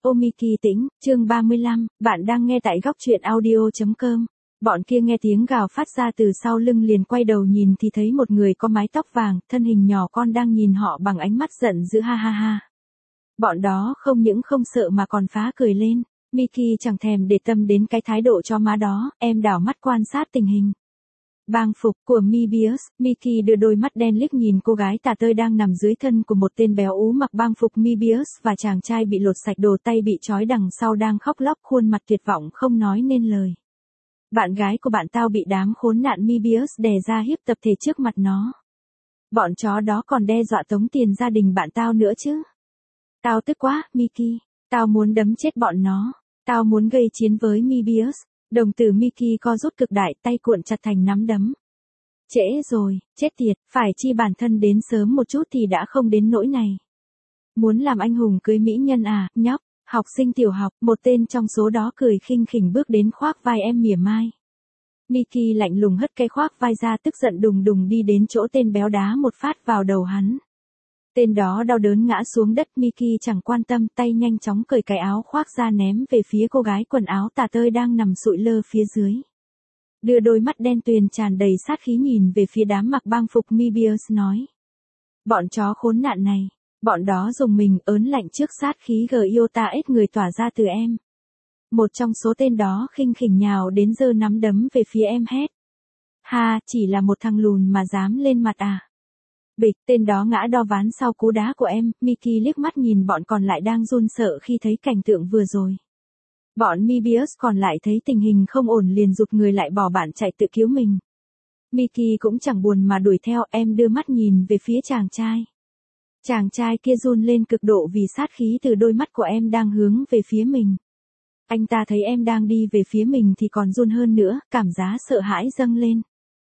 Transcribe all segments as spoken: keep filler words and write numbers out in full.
Omiki Tĩnh, chương ba mươi lăm, bạn đang nghe tại góc truyện audio.com. Bọn kia nghe tiếng gào phát ra từ sau lưng liền quay đầu nhìn thì thấy một người có mái tóc vàng, thân hình nhỏ con đang nhìn họ bằng ánh mắt giận dữ ha ha ha. Bọn đó không những không sợ mà còn phá cười lên. Miki chẳng thèm để tâm đến cái thái độ cho má đó, em đảo mắt quan sát tình hình. Bang phục của Mebius, Miki đưa đôi mắt đen liếc nhìn cô gái tả tơi đang nằm dưới thân của một tên béo ú mặc bang phục Mebius và chàng trai bị lột sạch đồ tay bị trói đằng sau đang khóc lóc khuôn mặt tuyệt vọng không nói nên lời. Bạn gái của bạn tao bị đám khốn nạn Mebius đè ra hiếp tập thể trước mặt nó. Bọn chó đó còn đe dọa tống tiền gia đình bạn tao nữa chứ. Tao tức quá, Miki. Tao muốn đấm chết bọn nó. Tao muốn gây chiến với Mebius. Đồng tử Miki co rút cực đại, tay cuộn chặt thành nắm đấm. Trễ rồi, chết tiệt, phải chi bản thân đến sớm một chút thì đã không đến nỗi này. Muốn làm anh hùng cưới mỹ nhân à, nhóc, học sinh tiểu học, một tên trong số đó cười khinh khỉnh bước đến khoác vai em mỉa mai. Miki lạnh lùng hất cái khoác vai ra tức giận đùng đùng đi đến chỗ tên béo đá một phát vào đầu hắn. Tên đó đau đớn ngã xuống đất, Miki chẳng quan tâm, tay nhanh chóng cởi cái áo khoác ra ném về phía cô gái quần áo tả tơi đang nằm sụi lơ phía dưới. Đưa đôi mắt đen tuyền tràn đầy sát khí nhìn về phía đám mặc bang phục Mebius nói. Bọn chó khốn nạn này, bọn đó dùng mình ớn lạnh trước sát khí Giota ếch người tỏa ra từ em. Một trong số tên đó khinh khỉnh nhào đến giơ nắm đấm về phía em hét. Ha, chỉ là một thằng lùn mà dám lên mặt à. Bịch, tên đó ngã đo ván sau cú đá của em, Miki liếc mắt nhìn bọn còn lại đang run sợ khi thấy cảnh tượng vừa rồi. Bọn Mebius còn lại thấy tình hình không ổn liền rụt người lại bỏ bạn chạy tự cứu mình. Miki cũng chẳng buồn mà đuổi theo, em đưa mắt nhìn về phía chàng trai. Chàng trai kia run lên cực độ vì sát khí từ đôi mắt của em đang hướng về phía mình. Anh ta thấy em đang đi về phía mình thì còn run hơn nữa, cảm giác sợ hãi dâng lên.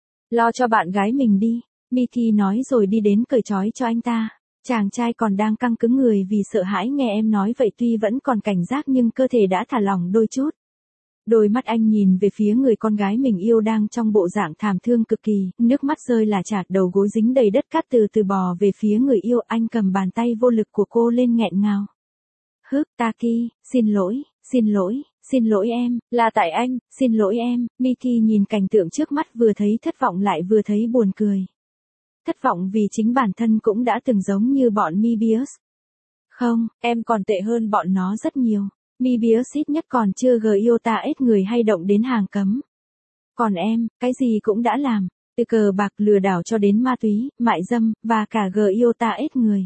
Lo cho bạn gái mình đi. Miki nói rồi đi đến cởi trói cho anh ta. Chàng trai còn đang căng cứng người vì sợ hãi nghe em nói vậy tuy vẫn còn cảnh giác nhưng cơ thể đã thả lỏng đôi chút. Đôi mắt anh nhìn về phía người con gái mình yêu đang trong bộ dạng thảm thương cực kỳ, nước mắt rơi là chạt, đầu gối dính đầy đất cát từ từ bò về phía người yêu, anh cầm bàn tay vô lực của cô lên nghẹn ngào. Hức, Taki, xin lỗi, xin lỗi, xin lỗi em, là tại anh, xin lỗi em. Miki nhìn cảnh tượng trước mắt vừa thấy thất vọng lại vừa thấy buồn cười. Thất vọng vì chính bản thân cũng đã từng giống như bọn Mebius. Không, em còn tệ hơn bọn nó rất nhiều. Mebius ít nhất còn chưa Giota ếch người hay động đến hàng cấm. Còn em, cái gì cũng đã làm, từ cờ bạc lừa đảo cho đến ma túy, mại dâm, và cả Giota ếch người.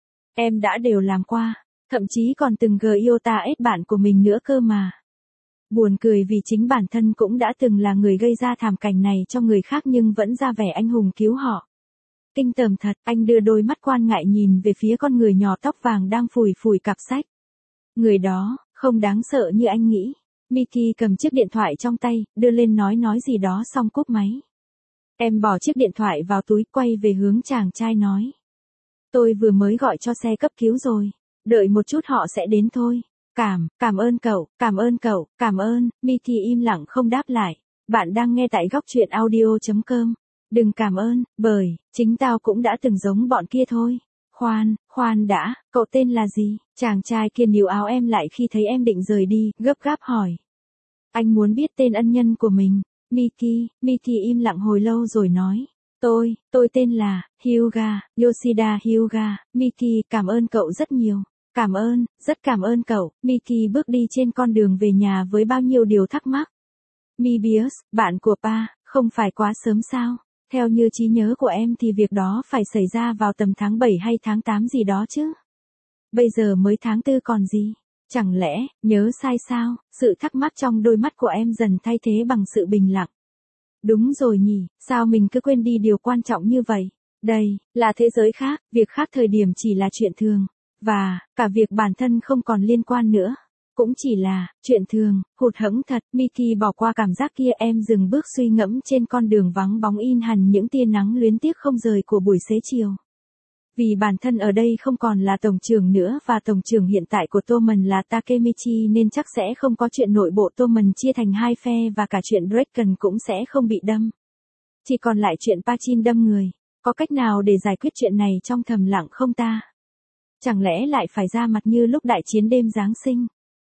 Em đã đều làm qua, thậm chí còn từng Giota ếch bạn của mình nữa cơ mà. Buồn cười vì chính bản thân cũng đã từng là người gây ra thảm cảnh này cho người khác nhưng vẫn ra vẻ anh hùng cứu họ. Kinh tởm thật, anh đưa đôi mắt quan ngại nhìn về phía con người nhỏ tóc vàng đang phủi phủi cặp sách. Người đó, không đáng sợ như anh nghĩ. Miki cầm chiếc điện thoại trong tay, đưa lên nói nói gì đó xong cúp máy. Em bỏ chiếc điện thoại vào túi quay về hướng chàng trai nói. Tôi vừa mới gọi cho xe cấp cứu rồi, đợi một chút họ sẽ đến thôi. Cảm, cảm ơn cậu, cảm ơn cậu, cảm ơn. Miki im lặng không đáp lại. Bạn đang nghe tại góc truyện audio.com. Đừng cảm ơn, bởi, chính tao cũng đã từng giống bọn kia thôi. Khoan, khoan đã, cậu tên là gì? Chàng trai kia níu áo em lại khi thấy em định rời đi, gấp gáp hỏi. Anh muốn biết tên ân nhân của mình. Miki, Miki im lặng hồi lâu rồi nói. Tôi, tôi tên là, Hyuga, Yoshida Hyuga. Miki, cảm ơn cậu rất nhiều. Cảm ơn, rất cảm ơn cậu. Miki bước đi trên con đường về nhà với bao nhiêu điều thắc mắc. Mebius, bạn của pa, không phải quá sớm sao? Theo như trí nhớ của em thì việc đó phải xảy ra vào tầm tháng bảy hay tháng tám gì đó chứ. Bây giờ mới tháng tư còn gì. Chẳng lẽ, nhớ sai sao? Sự thắc mắc trong đôi mắt của em dần thay thế bằng sự bình lặng. Đúng rồi nhỉ, sao mình cứ quên đi điều quan trọng như vậy? Đây, là thế giới khác, việc khác thời điểm chỉ là chuyện thường. Và, cả việc bản thân không còn liên quan nữa. Cũng chỉ là, chuyện thường, hụt hẫng thật. Miki bỏ qua cảm giác kia, em dừng bước suy ngẫm trên con đường vắng bóng in hằn những tia nắng luyến tiếc không rời của buổi xế chiều. Vì bản thân ở đây không còn là tổng trưởng nữa và tổng trưởng hiện tại của Toman là Takemichi nên chắc sẽ không có chuyện nội bộ Toman chia thành hai phe và cả chuyện Draken cũng sẽ không bị đâm. Chỉ còn lại chuyện Pachin đâm người. Có cách nào để giải quyết chuyện này trong thầm lặng không ta? Chẳng lẽ lại phải ra mặt như lúc đại chiến đêm Giáng sinh?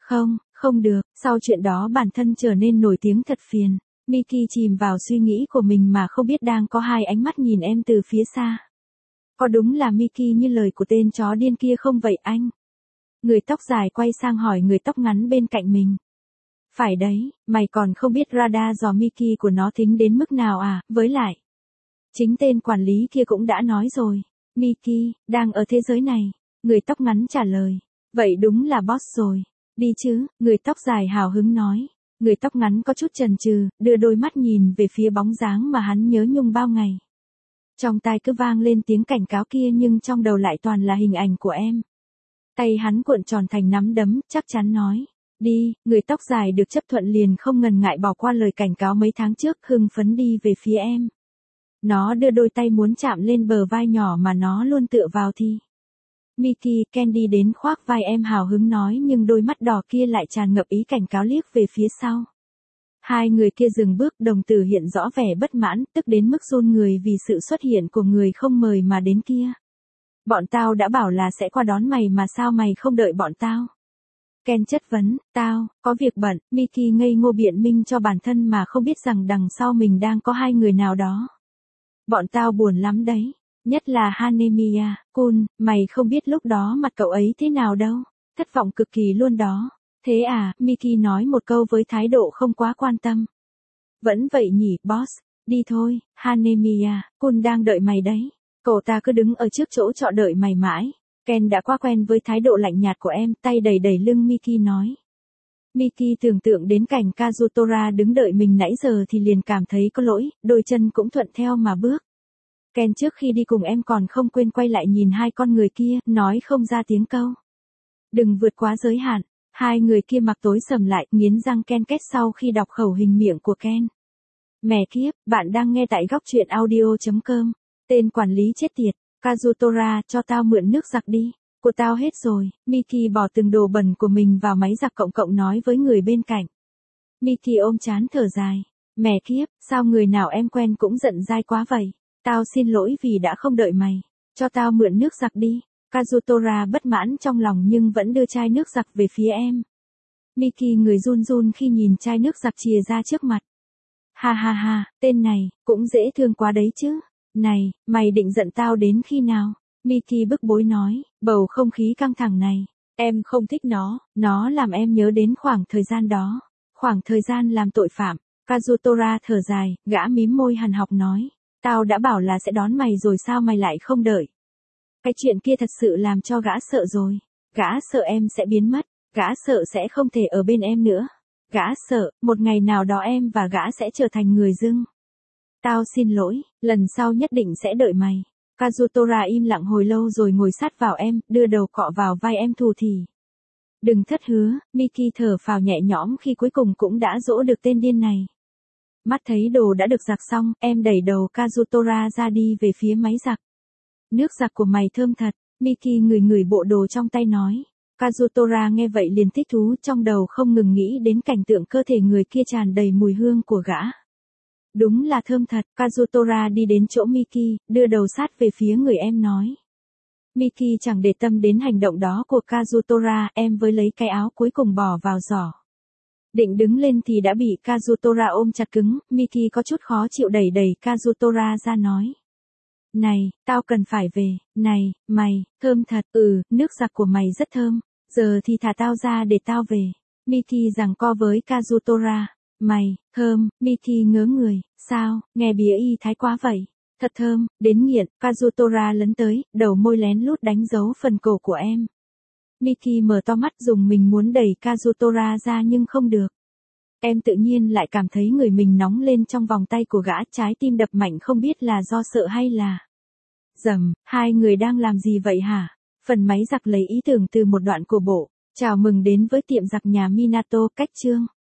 Không, không được, sau chuyện đó bản thân trở nên nổi tiếng thật phiền. Mickey chìm vào suy nghĩ của mình mà không biết đang có hai ánh mắt nhìn em từ phía xa. Có đúng là Mickey như lời của tên chó điên kia không vậy anh? Người tóc dài quay sang hỏi người tóc ngắn bên cạnh mình. Phải đấy, mày còn không biết radar dò Mickey của nó thính đến mức nào à, với lại. Chính tên quản lý kia cũng đã nói rồi. Mickey, đang ở thế giới này. Người tóc ngắn trả lời. Vậy đúng là boss rồi. Đi chứ, người tóc dài hào hứng nói. Người tóc ngắn có chút chần chừ, đưa đôi mắt nhìn về phía bóng dáng mà hắn nhớ nhung bao ngày. Trong tai cứ vang lên tiếng cảnh cáo kia nhưng trong đầu lại toàn là hình ảnh của em. Tay hắn cuộn tròn thành nắm đấm, chắc chắn nói. Đi, người tóc dài được chấp thuận liền không ngần ngại bỏ qua lời cảnh cáo mấy tháng trước, hưng phấn đi về phía em. Nó đưa đôi tay muốn chạm lên bờ vai nhỏ mà nó luôn tựa vào thì. Mickey, Candy đến khoác vai em hào hứng nói nhưng đôi mắt đỏ kia lại tràn ngập ý cảnh cáo liếc về phía sau. Hai người kia dừng bước, đồng tử hiện rõ vẻ bất mãn, tức đến mức run người vì sự xuất hiện của người không mời mà đến kia. Bọn tao đã bảo là sẽ qua đón mày mà sao mày không đợi bọn tao? Ken chất vấn, tao, có việc bận, Mickey ngây ngô biện minh cho bản thân mà không biết rằng đằng sau mình đang có hai người nào đó. Bọn tao buồn lắm đấy. Nhất là Hanemiya, Kun, mày không biết lúc đó mặt cậu ấy thế nào đâu. Thất vọng cực kỳ luôn đó. Thế à, Mickey nói một câu với thái độ không quá quan tâm. Vẫn vậy nhỉ, boss. Đi thôi, Hanemiya, Kun đang đợi mày đấy. Cậu ta cứ đứng ở trước chỗ trọ đợi mày mãi. Ken đã quá quen với thái độ lạnh nhạt của em, tay đẩy đẩy lưng Mickey nói. Mickey tưởng tượng đến cảnh Kazutora đứng đợi mình nãy giờ thì liền cảm thấy có lỗi, đôi chân cũng thuận theo mà bước. Ken trước khi đi cùng em còn không quên quay lại nhìn hai con người kia, nói không ra tiếng câu. Đừng vượt quá giới hạn. Hai người kia mặc tối sầm lại, nghiến răng ken két sau khi đọc khẩu hình miệng của Ken. Mẹ kiếp, bạn đang nghe tại góc truyện audio chấm com. Tên quản lý chết tiệt, Kazutora, cho tao mượn nước giặt đi. Của tao hết rồi. Mickey bỏ từng đồ bẩn của mình vào máy giặt cộng cộng nói với người bên cạnh. Mickey ôm chán thở dài. Mẹ kiếp, sao người nào em quen cũng giận dai quá vậy? Tao xin lỗi vì đã không đợi mày. Cho tao mượn nước giặt đi. Kazutora bất mãn trong lòng nhưng vẫn đưa chai nước giặt về phía em. Mickey người run run khi nhìn chai nước giặt chìa ra trước mặt. Ha ha ha, tên này, cũng dễ thương quá đấy chứ. Này, mày định giận tao đến khi nào? Mickey bức bối nói, bầu không khí căng thẳng này. Em không thích nó, nó làm em nhớ đến khoảng thời gian đó. Khoảng thời gian làm tội phạm. Kazutora thở dài, gã mím môi hằn học nói. Tao đã bảo là sẽ đón mày rồi sao mày lại không đợi? Cái chuyện kia thật sự làm cho gã sợ rồi. Gã sợ em sẽ biến mất. Gã sợ sẽ không thể ở bên em nữa. Gã sợ, một ngày nào đó em và gã sẽ trở thành người dưng. Tao xin lỗi, lần sau nhất định sẽ đợi mày. Kazutora im lặng hồi lâu rồi ngồi sát vào em, đưa đầu cọ vào vai em thù thì. Đừng thất hứa, Mickey thở phào nhẹ nhõm khi cuối cùng cũng đã dỗ được tên điên này. Mắt thấy đồ đã được giặt xong, em đẩy đầu Kazutora ra đi về phía máy giặt. Nước giặt của mày thơm thật, Mickey ngửi ngửi bộ đồ trong tay nói. Kazutora nghe vậy liền thích thú, trong đầu không ngừng nghĩ đến cảnh tượng cơ thể người kia tràn đầy mùi hương của gã. Đúng là thơm thật, Kazutora đi đến chỗ Mickey, đưa đầu sát về phía người em nói. Mickey chẳng để tâm đến hành động đó của Kazutora, em với lấy cái áo cuối cùng bỏ vào giỏ. Định đứng lên thì đã bị Kazutora ôm chặt cứng, Mickey có chút khó chịu đẩy đẩy Kazutora ra nói. Này, tao cần phải về, này, mày, thơm thật, ừ, nước giặt của mày rất thơm, giờ thì thả tao ra để tao về. Mickey giằng co với Kazutora. Mày, thơm, Mickey ngớ người, sao, nghe bía y thái quá vậy. Thật thơm, đến nghiện, Kazutora lấn tới, đầu môi lén lút đánh dấu phần cổ của em. Mickey mở to mắt dùng mình muốn đẩy Kazutora ra nhưng không được. Em tự nhiên lại cảm thấy người mình nóng lên trong vòng tay của gã, trái tim đập mạnh không biết là do sợ hay là. Dầm, hai người đang làm gì vậy hả? Phần máy giặt lấy ý tưởng từ một đoạn của bộ. Chào mừng đến với tiệm giặt nhà Minato, cách chương.